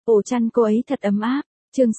Ổ chăn cô ấy thật ấm áp. Chương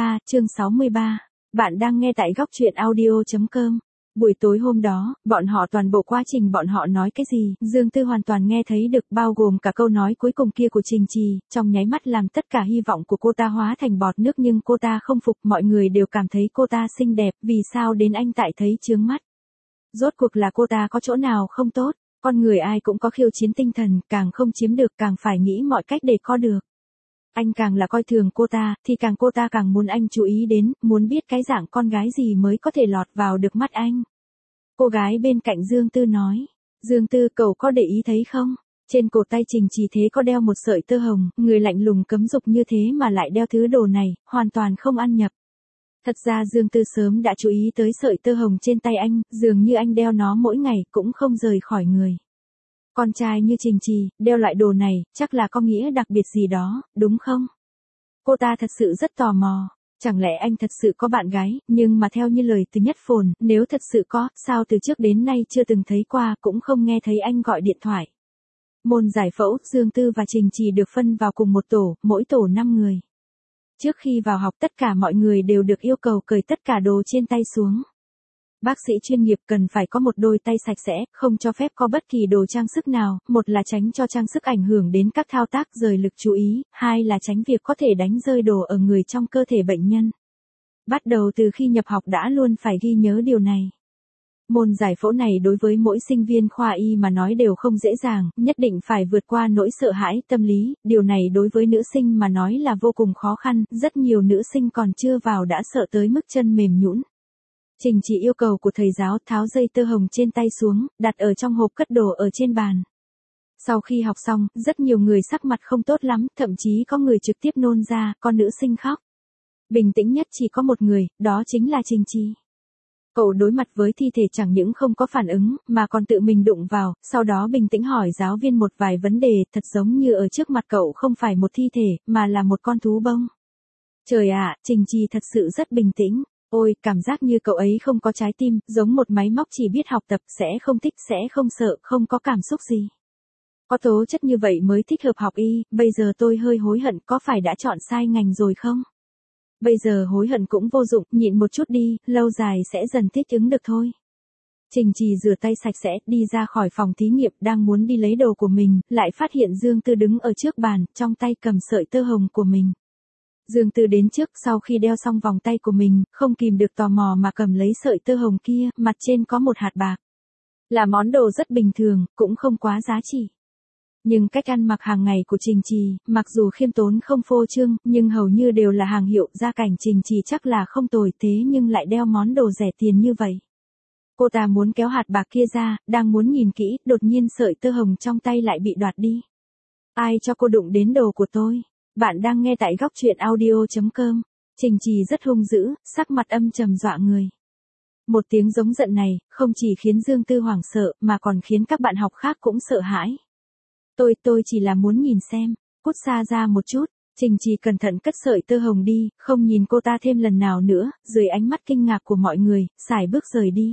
63. Bạn đang nghe tại góc truyện audio.com. Buổi tối hôm đó, bọn họ toàn bộ quá trình bọn họ nói cái gì, Dương Tư hoàn toàn nghe thấy được, bao gồm cả câu nói cuối cùng kia của Trình Trì, trong nháy mắt làm tất cả hy vọng của cô ta hóa thành bọt nước, nhưng cô ta không phục, mọi người đều cảm thấy cô ta xinh đẹp, vì sao đến anh tại thấy chướng mắt. Rốt cuộc là cô ta có chỗ nào không tốt, con người ai cũng có khiêu chiến tinh thần, càng không chiếm được càng phải nghĩ mọi cách để có được. Anh càng là coi thường cô ta, thì cô ta càng muốn anh chú ý đến, muốn biết cái dạng con gái gì mới có thể lọt vào được mắt anh. Cô gái bên cạnh Dương Tư nói, Dương Tư cậu có để ý thấy không? Trên cổ tay Trình Trì thế có đeo một sợi tơ hồng, người lạnh lùng cấm dục như thế mà lại đeo thứ đồ này, hoàn toàn không ăn nhập. Thật ra Dương Tư sớm đã chú ý tới sợi tơ hồng trên tay anh, dường như anh đeo nó mỗi ngày cũng không rời khỏi người. Con trai như Trình Trì, đeo loại đồ này, chắc là có nghĩa đặc biệt gì đó, đúng không? Cô ta thật sự rất tò mò. Chẳng lẽ anh thật sự có bạn gái, nhưng mà theo như lời từ Nhất Phồn, nếu thật sự có, sao từ trước đến nay chưa từng thấy qua, cũng không nghe thấy anh gọi điện thoại. Môn giải phẫu, Dương Tư và Trình Trì được phân vào cùng một tổ, mỗi tổ 5 người. Trước khi vào học tất cả mọi người đều được yêu cầu cởi tất cả đồ trên tay xuống. Bác sĩ chuyên nghiệp cần phải có một đôi tay sạch sẽ, không cho phép có bất kỳ đồ trang sức nào, một là tránh cho trang sức ảnh hưởng đến các thao tác rời lực chú ý, hai là tránh việc có thể đánh rơi đồ ở người trong cơ thể bệnh nhân. Bắt đầu từ khi nhập học đã luôn phải ghi nhớ điều này. Môn giải phẫu này đối với mỗi sinh viên khoa y mà nói đều không dễ dàng, nhất định phải vượt qua nỗi sợ hãi tâm lý, điều này đối với nữ sinh mà nói là vô cùng khó khăn, rất nhiều nữ sinh còn chưa vào đã sợ tới mức chân mềm nhũn. Trình Trì yêu cầu của thầy giáo tháo dây tơ hồng trên tay xuống, đặt ở trong hộp cất đồ ở trên bàn. Sau khi học xong, rất nhiều người sắc mặt không tốt lắm, thậm chí có người trực tiếp nôn ra, con nữ sinh khóc. Bình tĩnh nhất chỉ có một người, đó chính là Trình Trì. Cậu đối mặt với thi thể chẳng những không có phản ứng, mà còn tự mình đụng vào, sau đó bình tĩnh hỏi giáo viên một vài vấn đề, thật giống như ở trước mặt cậu không phải một thi thể, mà là một con thú bông. Trời ạ, Trình Trì thật sự rất bình tĩnh. Ôi, cảm giác như cậu ấy không có trái tim, giống một máy móc chỉ biết học tập, sẽ không thích, sẽ không sợ, không có cảm xúc gì. Có tố chất như vậy mới thích hợp học y, bây giờ tôi hơi hối hận, có phải đã chọn sai ngành rồi không? Bây giờ hối hận cũng vô dụng, nhịn một chút đi, lâu dài sẽ dần thích ứng được thôi. Trình Trì rửa tay sạch sẽ, đi ra khỏi phòng thí nghiệm, đang muốn đi lấy đồ của mình, lại phát hiện Dương Tư đứng ở trước bàn, trong tay cầm sợi tơ hồng của mình. Dương Tư đến trước, sau khi đeo xong vòng tay của mình, không kìm được tò mò mà cầm lấy sợi tơ hồng kia, mặt trên có một hạt bạc. Là món đồ rất bình thường, cũng không quá giá trị. Nhưng cách ăn mặc hàng ngày của Trình Trì, mặc dù khiêm tốn không phô trương, nhưng hầu như đều là hàng hiệu, gia cảnh Trình Trì chắc là không tồi, thế nhưng lại đeo món đồ rẻ tiền như vậy. Cô ta muốn kéo hạt bạc kia ra, đang muốn nhìn kỹ, đột nhiên sợi tơ hồng trong tay lại bị đoạt đi. Ai cho cô đụng đến đồ của tôi? Bạn đang nghe tại góc truyện audio.com. Trình Trì rất hung dữ, sắc mặt âm trầm dọa người. Một tiếng giống giận này, không chỉ khiến Dương Tư hoảng sợ, mà còn khiến các bạn học khác cũng sợ hãi. Tôi chỉ là muốn nhìn xem, cút xa ra một chút. Trình Trì cẩn thận cất sợi tơ hồng đi, không nhìn cô ta thêm lần nào nữa, dưới ánh mắt kinh ngạc của mọi người, sải bước rời đi.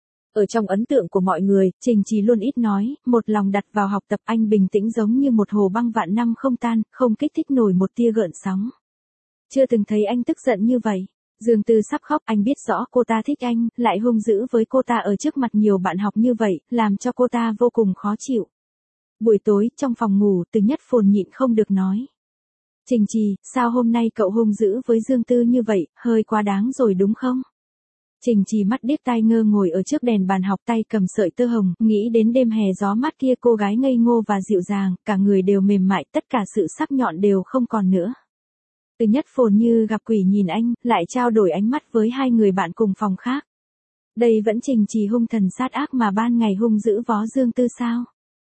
Ở trong ấn tượng của mọi người, Trình Trì luôn ít nói, một lòng đặt vào học tập, anh bình tĩnh giống như một hồ băng vạn năm không tan, không kích thích nổi một tia gợn sóng. Chưa từng thấy anh tức giận như vậy. Dương Tư sắp khóc, anh biết rõ cô ta thích anh, lại hung dữ với cô ta ở trước mặt nhiều bạn học như vậy, làm cho cô ta vô cùng khó chịu. Buổi tối, trong phòng ngủ, Từ Nhất Phồn nhịn không được nói. Trình Trì, sao hôm nay cậu hung dữ với Dương Tư như vậy, hơi quá đáng rồi đúng không? Trình Trì mắt điếc tai ngơ ngồi ở trước đèn bàn học, tay cầm sợi tơ hồng, nghĩ đến đêm hè gió mát kia, cô gái ngây ngô và dịu dàng, cả người đều mềm mại, tất cả sự sắc nhọn đều không còn nữa. Từ Nhất Phồn như gặp quỷ nhìn anh, lại trao đổi ánh mắt với hai người bạn cùng phòng khác. Đây vẫn Trình Trì hung thần sát ác mà ban ngày hung dữ vó Dương Tư sao?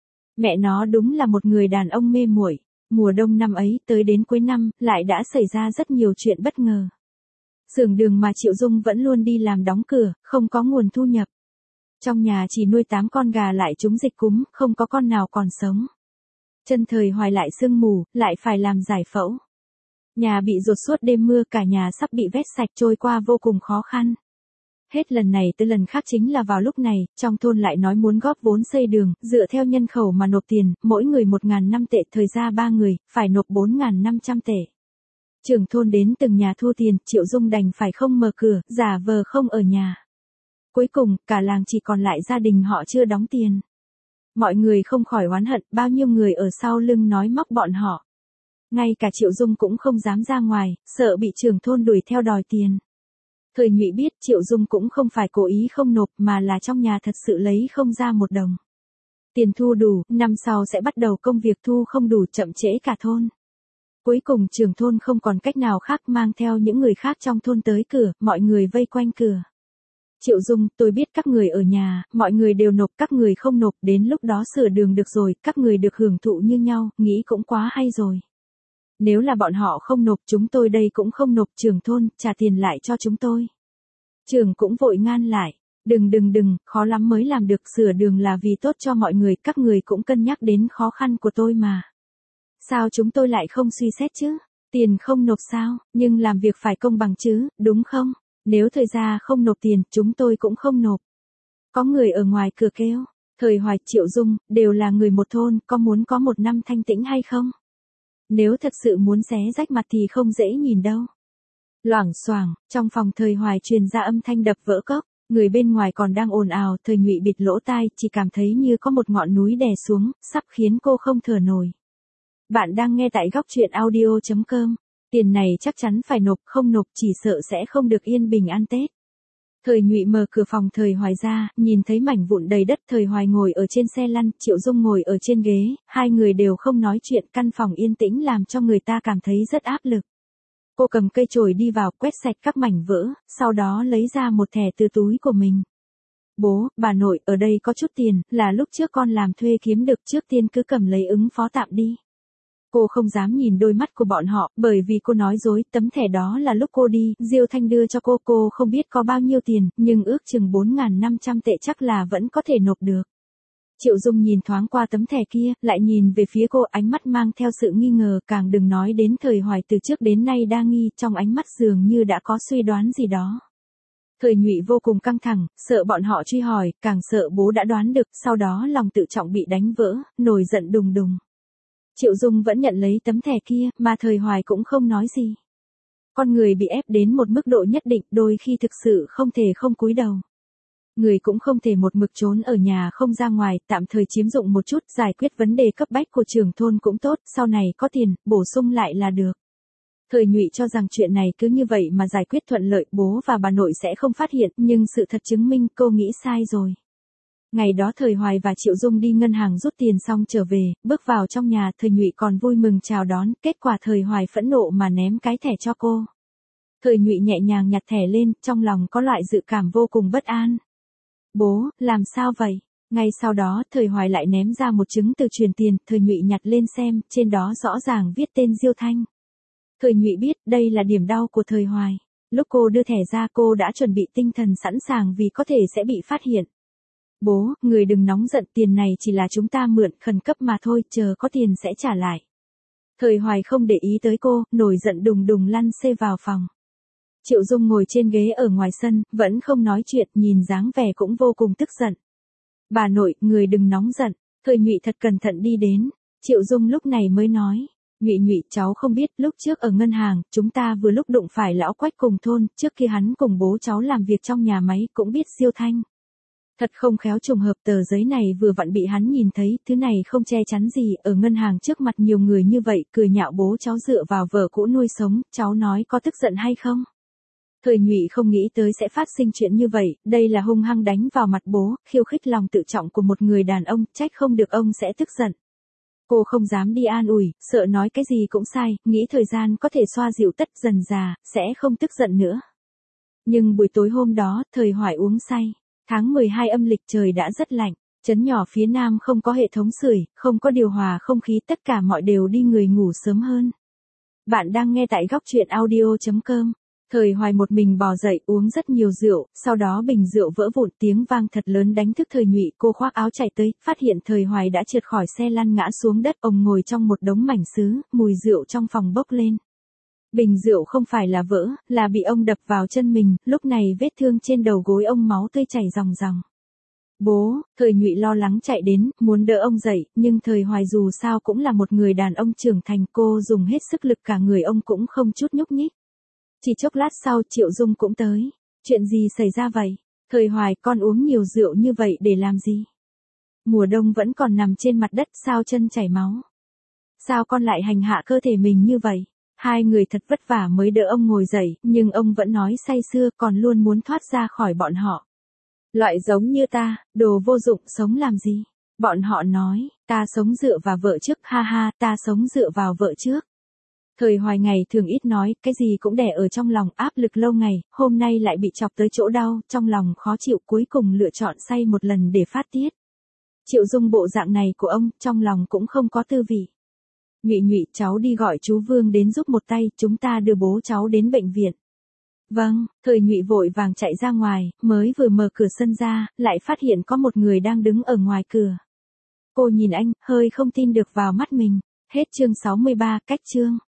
Mẹ nó đúng là một người đàn ông mê muội. Mùa đông năm ấy, tới đến cuối năm, lại đã xảy ra rất nhiều chuyện bất ngờ. Xưởng đường mà Triệu Dung vẫn luôn đi làm đóng cửa, không có nguồn thu nhập. Trong nhà chỉ nuôi 8 con gà lại trúng dịch cúm, không có con nào còn sống. Chân Thời Hoài lại sương mù, lại phải làm giải phẫu. Nhà bị dột suốt đêm mưa, cả nhà sắp bị vét sạch, trôi qua vô cùng khó khăn. Hết lần này tới lần khác chính là vào lúc này, trong thôn lại nói muốn góp vốn xây đường, dựa theo nhân khẩu mà nộp tiền, mỗi người 1.005 tệ, thời ra 3 người, phải nộp 4.500 tệ. Trưởng thôn đến từng nhà thu tiền, Triệu Dung đành phải không mở cửa, giả vờ không ở nhà. Cuối cùng, cả làng chỉ còn lại gia đình họ chưa đóng tiền. Mọi người không khỏi oán hận, bao nhiêu người ở sau lưng nói móc bọn họ. Ngay cả Triệu Dung cũng không dám ra ngoài, sợ bị trưởng thôn đuổi theo đòi tiền. Thời Nhụy biết Triệu Dung cũng không phải cố ý không nộp mà là trong nhà thật sự lấy không ra một đồng. Tiền thu đủ, năm sau sẽ bắt đầu công việc, thu không đủ chậm trễ cả thôn. Cuối cùng trưởng thôn không còn cách nào khác mang theo những người khác trong thôn tới cửa, mọi người vây quanh cửa. Triệu Dung, tôi biết các người ở nhà, mọi người đều nộp, các người không nộp, đến lúc đó sửa đường được rồi, các người được hưởng thụ như nhau, nghĩ cũng quá hay rồi. Nếu là bọn họ không nộp, chúng tôi đây cũng không nộp, trưởng thôn, trả tiền lại cho chúng tôi. Trưởng cũng vội ngăn lại, đừng, khó lắm mới làm được, sửa đường là vì tốt cho mọi người, các người cũng cân nhắc đến khó khăn của tôi mà. Sao chúng tôi lại không suy xét chứ? Tiền không nộp sao, nhưng làm việc phải công bằng chứ, đúng không? Nếu thời gia không nộp tiền, chúng tôi cũng không nộp. Có người ở ngoài cửa kêu, Thời Hoài, Triệu Dung, đều là người một thôn, có muốn có một năm thanh tĩnh hay không? Nếu thật sự muốn xé rách mặt thì không dễ nhìn đâu. Loảng xoảng, trong phòng Thời Hoài truyền ra âm thanh đập vỡ cốc, người bên ngoài còn đang ồn ào, Thời Nhụy bịt lỗ tai, chỉ cảm thấy như có một ngọn núi đè xuống, sắp khiến cô không thở nổi. Bạn đang nghe tại góc truyện audio.com. Tiền này chắc chắn phải nộp, không nộp chỉ sợ sẽ không được yên bình ăn Tết. Thời Nhụy mở cửa phòng Thời Hoài ra, nhìn thấy mảnh vụn đầy đất. Thời Hoài ngồi ở trên xe lăn, Triệu Dung ngồi ở trên ghế, hai người đều không nói chuyện, căn phòng yên tĩnh làm cho người ta cảm thấy rất áp lực. Cô cầm cây chổi đi vào, quét sạch các mảnh vỡ, sau đó lấy ra một thẻ từ túi của mình. Bố, bà nội, ở đây có chút tiền, là lúc trước con làm thuê kiếm được, trước tiên cứ cầm lấy ứng phó tạm đi. Cô không dám nhìn đôi mắt của bọn họ, bởi vì cô nói dối, tấm thẻ đó là lúc cô đi, Diêu Thanh đưa cho cô không biết có bao nhiêu tiền, nhưng ước chừng 4.500 tệ chắc là vẫn có thể nộp được. Triệu Dung nhìn thoáng qua tấm thẻ kia, lại nhìn về phía cô, ánh mắt mang theo sự nghi ngờ, càng đừng nói đến Thời Hoài từ trước đến nay đa nghi, trong ánh mắt dường như đã có suy đoán gì đó. Thời Nhụy vô cùng căng thẳng, sợ bọn họ truy hỏi, càng sợ bố đã đoán được, sau đó lòng tự trọng bị đánh vỡ, nổi giận đùng đùng. Triệu Dung vẫn nhận lấy tấm thẻ kia, mà Thời Hoài cũng không nói gì. Con người bị ép đến một mức độ nhất định, đôi khi thực sự không thể không cúi đầu. Người cũng không thể một mực trốn ở nhà không ra ngoài, tạm thời chiếm dụng một chút, giải quyết vấn đề cấp bách của trưởng thôn cũng tốt, sau này có tiền, bổ sung lại là được. Thời Nhụy cho rằng chuyện này cứ như vậy mà giải quyết thuận lợi, bố và bà nội sẽ không phát hiện, nhưng sự thật chứng minh cô nghĩ sai rồi. Ngày đó Thời Hoài và Triệu Dung đi ngân hàng rút tiền xong trở về, bước vào trong nhà, Thời Nhụy còn vui mừng chào đón, kết quả Thời Hoài phẫn nộ mà ném cái thẻ cho cô. Thời Nhụy nhẹ nhàng nhặt thẻ lên, trong lòng có loại dự cảm vô cùng bất an. Bố, làm sao vậy? Ngay sau đó, Thời Hoài lại ném ra một chứng từ truyền tiền, Thời Nhụy nhặt lên xem, trên đó rõ ràng viết tên Diêu Thanh. Thời Nhụy biết, đây là điểm đau của Thời Hoài. Lúc cô đưa thẻ ra cô đã chuẩn bị tinh thần sẵn sàng vì có thể sẽ bị phát hiện. Bố, người đừng nóng giận, tiền này chỉ là chúng ta mượn khẩn cấp mà thôi, chờ có tiền sẽ trả lại. Thời Hoài không để ý tới cô, nổi giận đùng đùng lăn xê vào phòng. Triệu Dung ngồi trên ghế ở ngoài sân, vẫn không nói chuyện, nhìn dáng vẻ cũng vô cùng tức giận. Bà nội, người đừng nóng giận. Thời Nhụy thật cẩn thận đi đến. Triệu Dung lúc này mới nói. Nhụy, cháu không biết, lúc trước ở ngân hàng, chúng ta vừa lúc đụng phải lão Quách cùng thôn, trước khi hắn cùng bố cháu làm việc trong nhà máy, cũng biết Diêu Thanh. Thật không khéo trùng hợp tờ giấy này vừa vặn bị hắn nhìn thấy, thứ này không che chắn gì, ở ngân hàng trước mặt nhiều người như vậy, cười nhạo bố cháu dựa vào vợ cũ nuôi sống, cháu nói có tức giận hay không? Thời Nhụy không nghĩ tới sẽ phát sinh chuyện như vậy, đây là hung hăng đánh vào mặt bố, khiêu khích lòng tự trọng của một người đàn ông, trách không được ông sẽ tức giận. Cô không dám đi an ủi, sợ nói cái gì cũng sai, nghĩ thời gian có thể xoa dịu tất, dần già, sẽ không tức giận nữa. Nhưng buổi tối hôm đó, Thời Hoài uống say. Tháng 12 âm lịch trời đã rất lạnh, trấn nhỏ phía nam không có hệ thống sưởi, không có điều hòa không khí, tất cả mọi đều đi người ngủ sớm hơn. Bạn đang nghe tại góc truyện audio.com. Thời Hoài một mình bò dậy uống rất nhiều rượu, sau đó bình rượu vỡ vụn, tiếng vang thật lớn đánh thức Thời Nhụy, cô khoác áo chạy tới, phát hiện Thời Hoài đã trượt khỏi xe lăn ngã xuống đất, ông ngồi trong một đống mảnh sứ, mùi rượu trong phòng bốc lên. Bình rượu không phải là vỡ, là bị ông đập vào chân mình, lúc này vết thương trên đầu gối ông máu tươi chảy ròng ròng. Bố, Thời Nhụy lo lắng chạy đến, muốn đỡ ông dậy, nhưng Thời Hoài dù sao cũng là một người đàn ông trưởng thành, cô dùng hết sức lực cả người ông cũng không chút nhúc nhích. Chỉ chốc lát sau Triệu Dung cũng tới. Chuyện gì xảy ra vậy? Thời Hoài, con uống nhiều rượu như vậy để làm gì? Mùa đông vẫn còn nằm trên mặt đất, sao chân chảy máu? Sao con lại hành hạ cơ thể mình như vậy? Hai người thật vất vả mới đỡ ông ngồi dậy, nhưng ông vẫn nói say sưa, còn luôn muốn thoát ra khỏi bọn họ. Loại giống như ta, đồ vô dụng, sống làm gì? Bọn họ nói, ta sống dựa vào vợ trước, ha ha, ta sống dựa vào vợ trước. Thời Hoài ngày thường ít nói, cái gì cũng đè ở trong lòng, áp lực lâu ngày, hôm nay lại bị chọc tới chỗ đau, trong lòng khó chịu, cuối cùng lựa chọn say một lần để phát tiết. Triệu Dung bộ dạng này của ông, trong lòng cũng không có tư vị. Nhụy Nhụy, cháu đi gọi chú Vương đến giúp một tay, chúng ta đưa bố cháu đến bệnh viện. Vâng, Thời Nhụy vội vàng chạy ra ngoài, mới vừa mở cửa sân ra, lại phát hiện có một người đang đứng ở ngoài cửa. Cô nhìn anh, hơi không tin được vào mắt mình. Hết chương 63, cách chương.